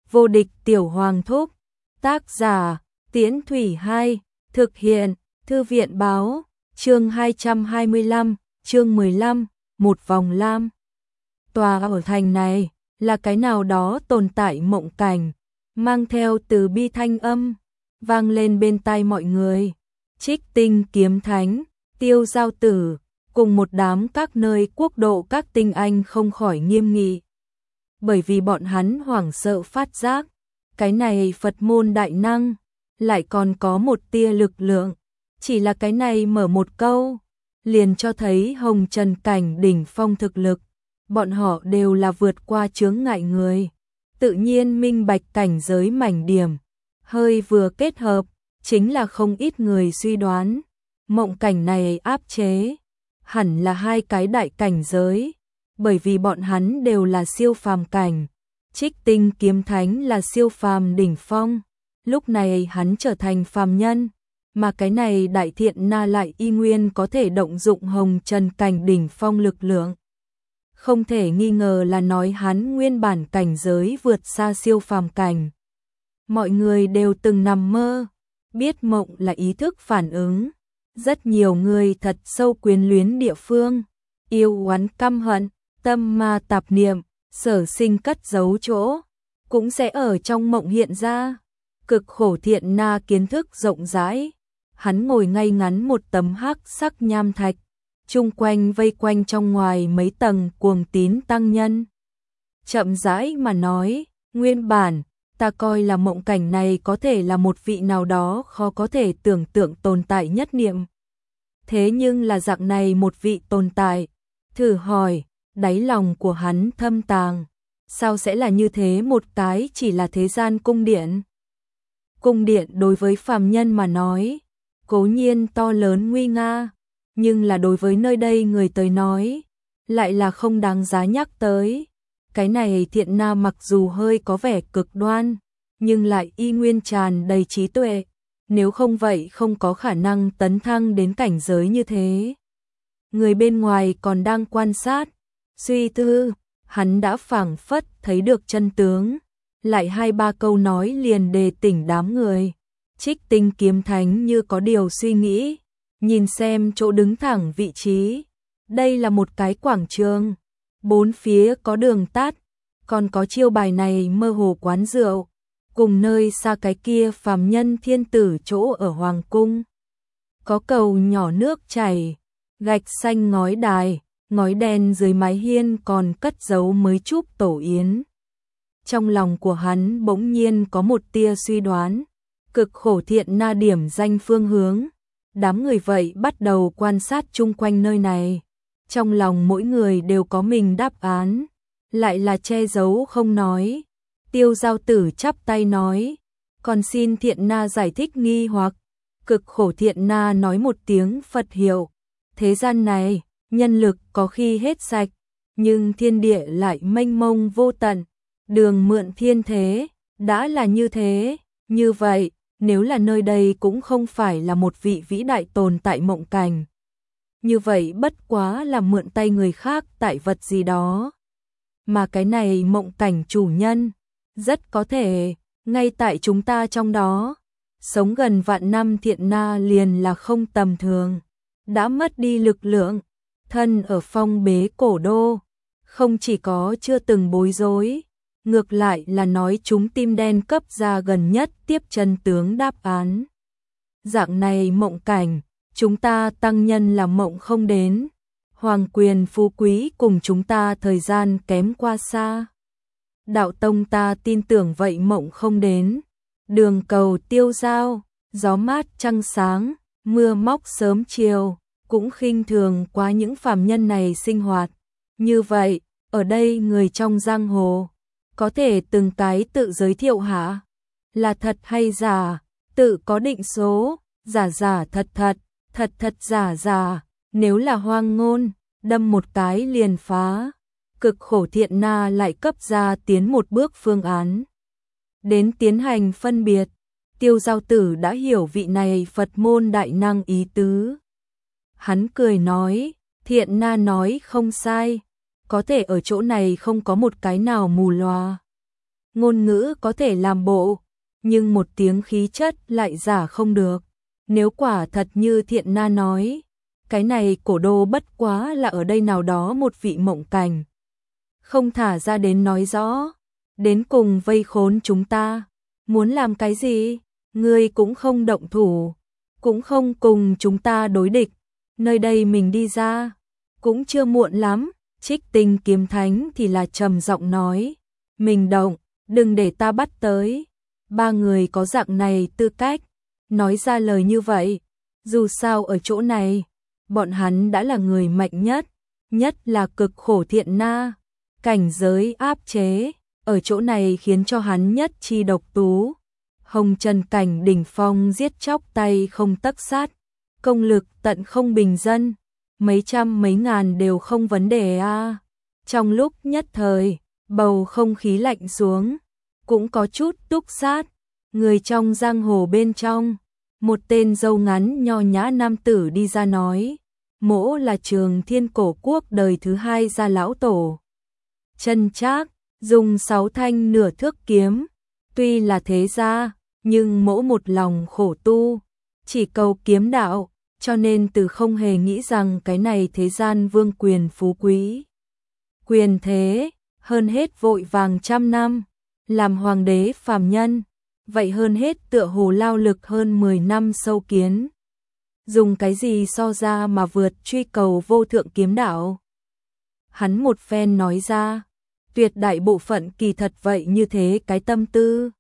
Vô địch tiểu hoàng thúc. Tác giả Tiễn Thủy 2. Thực hiện Thư viện báo. Chương 225, chương 15, một vòng lam. Tòa ở thành này là cái nào đó tồn tại mộng cảnh, mang theo từ bi thanh âm, vang lên bên tai mọi người. Trích Tinh kiếm thánh, Tiêu Giao Tử, cùng một đám các nơi quốc độ các tinh anh không khỏi nghiêm nghị. Bởi vì bọn hắn hoảng sợ phát giác, cái này Phật môn đại năng, lại còn có một tia lực lượng. Chỉ là cái này mở một câu, liền cho thấy hồng trần cảnh đỉnh phong thực lực. Bọn họ đều là vượt qua chướng ngại người, tự nhiên minh bạch cảnh giới mảnh điểm. Hơi vừa kết hợp, chính là không ít người suy đoán, mộng cảnh này áp chế, hẳn là hai cái đại cảnh giới, bởi vì bọn hắn đều là siêu phàm cảnh. Trích Tinh kiếm thánh là siêu phàm đỉnh phong, lúc này hắn trở thành phàm nhân, mà cái này đại thiện na lại y nguyên có thể động dụng hồng trần cảnh đỉnh phong lực lượng. Không thể nghi ngờ là nói hắn nguyên bản cảnh giới vượt xa siêu phàm cảnh. Mọi người đều từng nằm mơ, biết mộng là ý thức phản ứng. Rất nhiều người thật sâu quyến luyến địa phương, yêu oán căm hận, tâm ma tạp niệm, sở sinh cất giấu chỗ, cũng sẽ ở trong mộng hiện ra. Cực khổ thiện na kiến thức rộng rãi, hắn ngồi ngay ngắn một tấm hắc sắc nham thạch, chung quanh vây quanh trong ngoài mấy tầng cuồng tín tăng nhân. Chậm rãi mà nói, nguyên bản, ta coi là mộng cảnh này có thể là một vị nào đó khó có thể tưởng tượng tồn tại nhất niệm. Thế nhưng là dạng này một vị tồn tại, thử hỏi, đáy lòng của hắn thâm tàng, sao sẽ là như thế một cái chỉ là thế gian cung điện? Cung điện đối với phàm nhân mà nói, cố nhiên to lớn nguy nga, nhưng là đối với nơi đây người tới nói, lại là không đáng giá nhắc tới. Cái này thiện na mặc dù hơi có vẻ cực đoan, nhưng lại y nguyên tràn đầy trí tuệ, nếu không vậy không có khả năng tấn thăng đến cảnh giới như thế. Người bên ngoài còn đang quan sát, suy tư, hắn đã phảng phất thấy được chân tướng, lại hai ba câu nói liền đề tỉnh đám người. Trích Tinh kiếm thánh như có điều suy nghĩ, nhìn xem chỗ đứng thẳng vị trí. Đây là một cái quảng trường, bốn phía có đường tắt, còn có chiêu bài này mơ hồ quán rượu, cùng nơi xa cái kia phàm nhân thiên tử chỗ ở hoàng cung. Có cầu nhỏ nước chảy, gạch xanh ngói đài, ngói đen dưới mái hiên còn cất giấu mới chúp tổ yến. Trong lòng của hắn bỗng nhiên có một tia suy đoán, cực khổ thiện na điểm danh phương hướng. Đám người vậy bắt đầu quan sát chung quanh nơi này. Trong lòng mỗi người đều có mình đáp án, lại là che giấu không nói. Tiêu Giao Tử chắp tay nói, còn xin thiện na giải thích nghi hoặc. Cực khổ thiện na nói một tiếng Phật hiệu. Thế gian này, nhân lực có khi hết sạch, nhưng thiên địa lại mênh mông vô tận. Đường mượn thiên thế, đã là như thế, như vậy, nếu là nơi đây cũng không phải là một vị vĩ đại tồn tại mộng cảnh. Như vậy bất quá là mượn tay người khác tại vật gì đó. Mà cái này mộng cảnh chủ nhân, rất có thể, ngay tại chúng ta trong đó. Sống gần vạn năm thiện na liền là không tầm thường, đã mất đi lực lượng, thân ở phong bế cổ đô, không chỉ có chưa từng bối rối, ngược lại là nói chúng tim đen cấp ra gần nhất tiếp chân tướng đáp án. Dạng này mộng cảnh, chúng ta tăng nhân là mộng không đến, hoàng quyền phú quý cùng chúng ta thời gian kém qua xa. Đạo tông ta tin tưởng vậy mộng không đến, đường cầu tiêu dao, gió mát trăng sáng, mưa móc sớm chiều, cũng khinh thường quá những phàm nhân này sinh hoạt. Như vậy, ở đây người trong giang hồ, có thể từng cái tự giới thiệu hả? Là thật hay giả, tự có định số, giả giả thật thật, thật thật giả giả, nếu là hoang ngôn, đâm một cái liền phá. Cực khổ thiện na lại cấp ra tiến một bước phương án. Đến tiến hành phân biệt, Tiêu Giao Tử đã hiểu vị này Phật môn đại năng ý tứ. Hắn cười nói, thiện na nói không sai, có thể ở chỗ này không có một cái nào mù loà. ngôn ngữ có thể làm bộ, nhưng một tiếng khí chất lại giả không được. Nếu quả thật như Thiện Na nói, cái này cổ đô bất quá là ở đây nào đó một vị mộng cảnh. Không thả ra đến nói rõ, đến cùng vây khốn chúng ta. Muốn làm cái gì? Ngươi cũng không động thủ, cũng không cùng chúng ta đối địch. Nơi đây mình đi ra, cũng chưa muộn lắm. Trích Tinh Kiếm Thánh thì là trầm giọng nói, mình động, đừng để ta bắt tới. Ba người có dạng này tư cách, nói ra lời như vậy. Dù sao ở chỗ này, bọn hắn đã là người mạnh nhất, nhất là cực khổ Thiện Na. Cảnh giới áp chế, ở chỗ này khiến cho hắn nhất chi độc tú. Hồng trần cảnh đỉnh phong giết chóc tay không tấc sát, công lực tận không bình dân, mấy trăm mấy ngàn đều không vấn đề a. Trong lúc nhất thời, bầu không khí lạnh xuống, cũng có chút túc sát. Người trong giang hồ bên trong, một tên râu ngắn nho nhã nam tử đi ra nói, mỗ là Trường Thiên Cổ Quốc đời thứ 2 gia lão tổ. Chân Trác, dùng 6 thanh nửa thước kiếm, tuy là thế gia, nhưng mỗ một lòng khổ tu, chỉ cầu kiếm đạo, cho nên từ không hề nghĩ rằng cái này thế gian vương quyền phú quý. Quyền thế, hơn hết vội vàng trăm năm, làm hoàng đế phàm nhân, vậy hơn hết tựa hồ lao lực hơn 10 năm sâu kiến. Dùng cái gì so ra mà vượt truy cầu vô thượng kiếm đạo? Hắn một phen nói ra, tuyệt đại bộ phận kỳ thật vậy như thế cái tâm tư.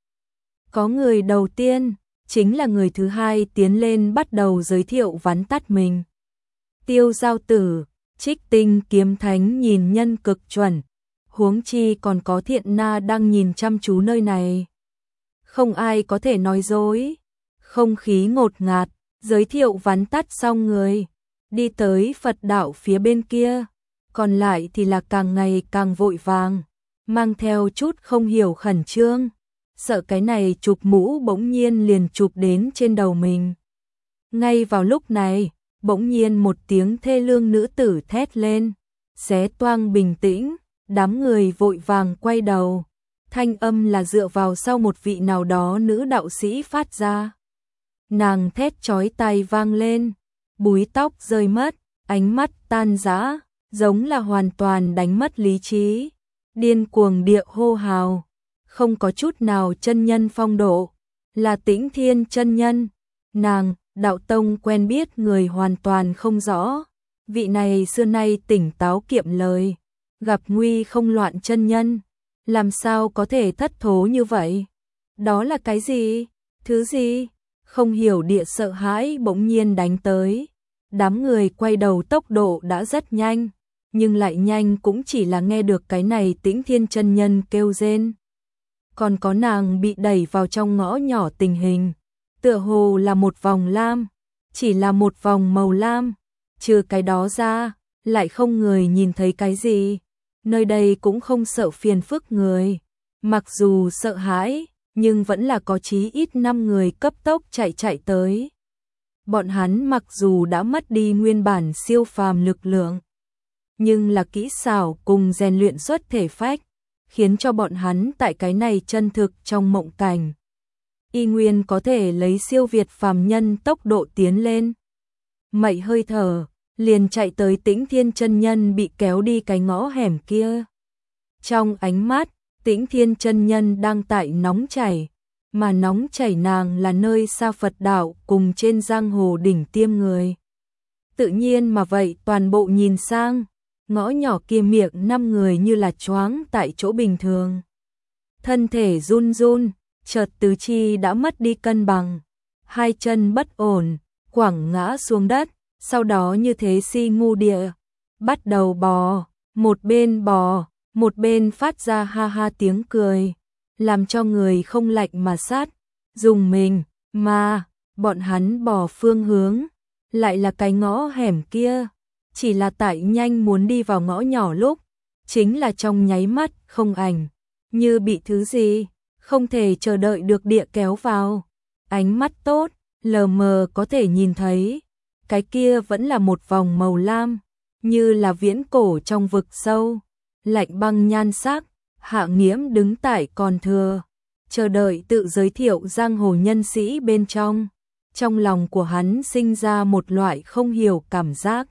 Có người đầu tiên, chính là người thứ hai tiến lên bắt đầu giới thiệu vắn tắt mình. Tiêu Giao Tử, Trích Tinh Kiếm Thánh nhìn nhân cực chuẩn, huống chi còn có Thiện Na đang nhìn chăm chú nơi này. Không ai có thể nói dối, không khí ngột ngạt, giới thiệu vắn tắt xong người, đi tới Phật đạo phía bên kia, còn lại thì là càng ngày càng vội vàng, mang theo chút không hiểu khẩn trương, sợ cái này chụp mũ bỗng nhiên liền chụp đến trên đầu mình. Ngay vào lúc này, bỗng nhiên một tiếng thê lương nữ tử thét lên, xé toang bình tĩnh, đám người vội vàng quay đầu. Thanh âm là dựa vào sau một vị nào đó nữ đạo sĩ phát ra. Nàng thét chói tai vang lên, búi tóc rơi mất, ánh mắt tan rã, giống là hoàn toàn đánh mất lý trí, điên cuồng địa hô hào, không có chút nào chân nhân phong độ, là Tĩnh Thiên chân nhân. Nàng, đạo tông quen biết người hoàn toàn không rõ, vị này xưa nay tỉnh táo kiệm lời, gặp nguy không loạn chân nhân. Làm sao có thể thất thố như vậy? Đó là cái gì? Thứ gì? Không hiểu địa sợ hãi bỗng nhiên đánh tới. Đám người quay đầu tốc độ đã rất nhanh, nhưng lại nhanh cũng chỉ là nghe được cái này Tĩnh Thiên chân nhân kêu rên. Còn có nàng bị đẩy vào trong ngõ nhỏ tình hình, tựa hồ là một vòng lam, chỉ là một vòng màu lam, trừ cái đó ra, lại không người nhìn thấy cái gì. Nơi đây cũng không sợ phiền phức người, mặc dù sợ hãi, nhưng vẫn là có chí ít 5 người cấp tốc chạy tới. Bọn hắn mặc dù đã mất đi nguyên bản siêu phàm lực lượng, nhưng là kỹ xảo cùng rèn luyện xuất thể phách, khiến cho bọn hắn tại cái này chân thực trong mộng cảnh. Y nguyên có thể lấy siêu việt phàm nhân tốc độ tiến lên. Mậy hơi thở, liền chạy tới Tĩnh Thiên chân nhân bị kéo đi cái ngõ hẻm kia. Trong ánh mắt, Tĩnh Thiên chân nhân đang tại nóng chảy, mà nóng chảy nàng là nơi xa Phật đạo cùng trên giang hồ đỉnh tiêm người. Tự nhiên mà vậy toàn bộ nhìn sang, ngõ nhỏ kia miệng 5 người như là choáng tại chỗ bình thường. Thân thể run run, chợt tứ chi đã mất đi cân bằng, hai chân bất ổn, quẳng ngã xuống đất. Sau đó như thế si ngu địa, bắt đầu bò, một bên phát ra ha ha tiếng cười, làm cho người không lạnh mà sát, dùng mình, mà, bọn hắn bò phương hướng, lại là cái ngõ hẻm kia, chỉ là tại nhanh muốn đi vào ngõ nhỏ lúc, chính là trong nháy mắt không ảnh, như bị thứ gì, không thể chờ đợi được địa kéo vào, ánh mắt tốt, lờ mờ có thể nhìn thấy. Cái kia vẫn là một vòng màu lam, như là viễn cổ trong vực sâu, lạnh băng nhan sắc, Hạ Nghiễm đứng tại còn thừa, chờ đợi tự giới thiệu giang hồ nhân sĩ bên trong. Trong lòng của hắn sinh ra một loại không hiểu cảm giác.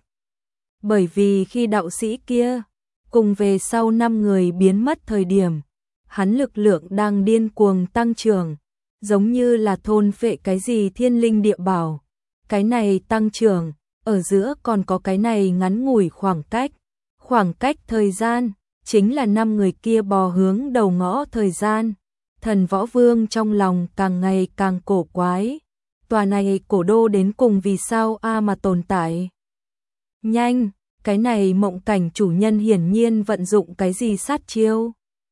Bởi vì khi đạo sĩ kia cùng về sau 5 người biến mất thời điểm, hắn lực lượng đang điên cuồng tăng trưởng, giống như là thôn phệ cái gì thiên linh địa bảo. Cái này tăng trưởng, ở giữa còn có cái này ngắn ngủi khoảng cách thời gian, chính là 5 người kia bò hướng đầu ngõ thời gian. Thần Võ Vương trong lòng càng ngày càng cổ quái. Tòa này cổ đô đến cùng vì sao mà tồn tại? Nhanh, cái này mộng cảnh chủ nhân hiển nhiên vận dụng cái gì sát chiêu?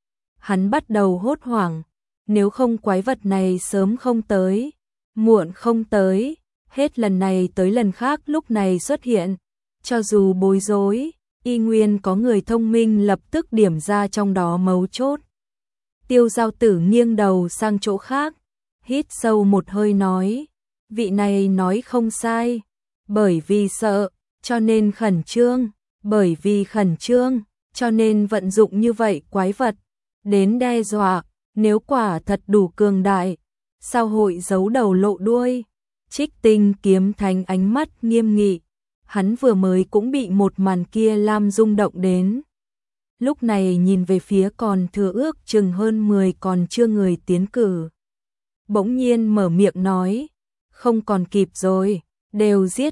Hắn bắt đầu hốt hoảng, nếu không quái vật này sớm không tới, muộn không tới, hết lần này tới lần khác lúc này xuất hiện, cho dù bối rối, y nguyên có người thông minh lập tức điểm ra trong đó mấu chốt. Tiêu Giao Tử nghiêng đầu sang chỗ khác, hít sâu một hơi nói, vị này nói không sai, bởi vì sợ, cho nên khẩn trương, bởi vì khẩn trương, cho nên vận dụng như vậy quái vật, đến đe dọa, nếu quả thật đủ cường đại, sao hội giấu đầu lộ đuôi. Trích Tinh Kiếm Thánh ánh mắt nghiêm nghị, hắn vừa mới cũng bị một màn kia làm rung động đến. Lúc này nhìn về phía còn thừa ước chừng hơn 10 còn chưa người tiến cử. Bỗng nhiên mở miệng nói, không còn kịp rồi, đều giết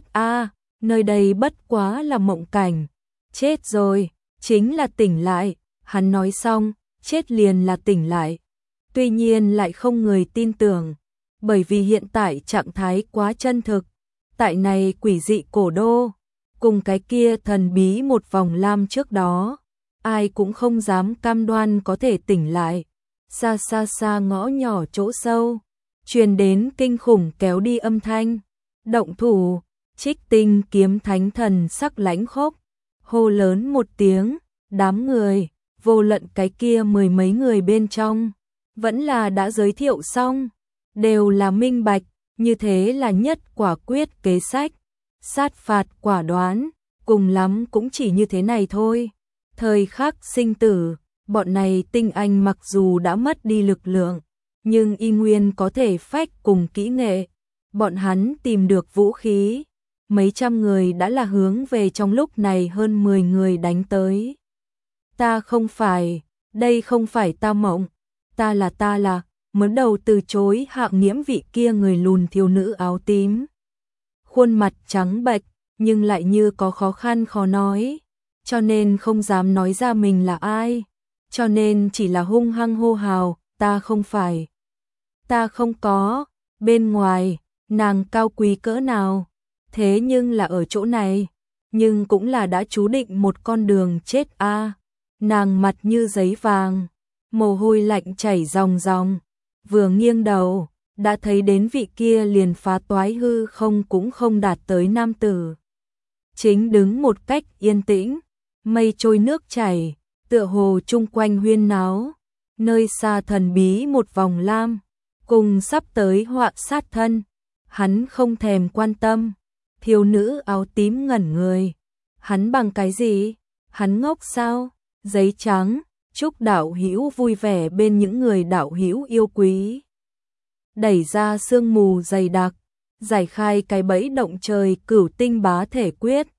nơi đây bất quá là mộng cảnh, chết rồi, chính là tỉnh lại, hắn nói xong, chết liền là tỉnh lại. Tuy nhiên lại không người tin tưởng, bởi vì hiện tại trạng thái quá chân thực, tại này quỷ dị cổ đô, cùng cái kia thần bí một vòng lam trước đó, ai cũng không dám cam đoan có thể tỉnh lại. Xa xa xa ngõ nhỏ chỗ sâu, truyền đến kinh khủng kéo đi âm thanh. Động thủ, Trích Tinh Kiếm Thánh thần sắc lãnh khốc, hô lớn một tiếng, đám người, vô luận cái kia 10 mấy người bên trong, vẫn là đã giới thiệu xong, đều là minh bạch, như thế là nhất quả quyết kế sách, sát phạt quả đoán, cùng lắm cũng chỉ như thế này thôi. Thời khắc sinh tử, bọn này tinh anh mặc dù đã mất đi lực lượng, nhưng y nguyên có thể phách cùng kỹ nghệ. Bọn hắn tìm được vũ khí, mấy trăm người đã là hướng về trong lúc này hơn 10 người đánh tới. Ta không phải, đây không phải ta mộng, ta là, mới đầu từ chối Hạ Nghiễm vị kia người lùn thiếu nữ áo tím. Khuôn mặt trắng bệch, nhưng lại như có khó khăn khó nói, cho nên không dám nói ra mình là ai, cho nên chỉ là hung hăng hô hào, ta không phải. Ta không có, bên ngoài, nàng cao quý cỡ nào, thế nhưng là ở chỗ này, nhưng cũng là đã chú định một con đường chết Nàng mặt như giấy vàng, mồ hôi lạnh chảy ròng ròng, vừa nghiêng đầu, đã thấy đến vị kia liền phá toái hư không cũng không đạt tới nam tử. Chính đứng một cách yên tĩnh, mây trôi nước chảy, tựa hồ chung quanh huyên náo, nơi xa thần bí một vòng lam, cùng sắp tới họa sát thân. Hắn không thèm quan tâm, thiếu nữ áo tím ngẩn người. Hắn bằng cái gì? Hắn ngốc sao? Giấy trắng, chúc đạo hữu vui vẻ bên những người đạo hữu yêu quý. Đẩy ra sương mù dày đặc, giải khai cái bẫy động trời cửu tinh bá thể quyết.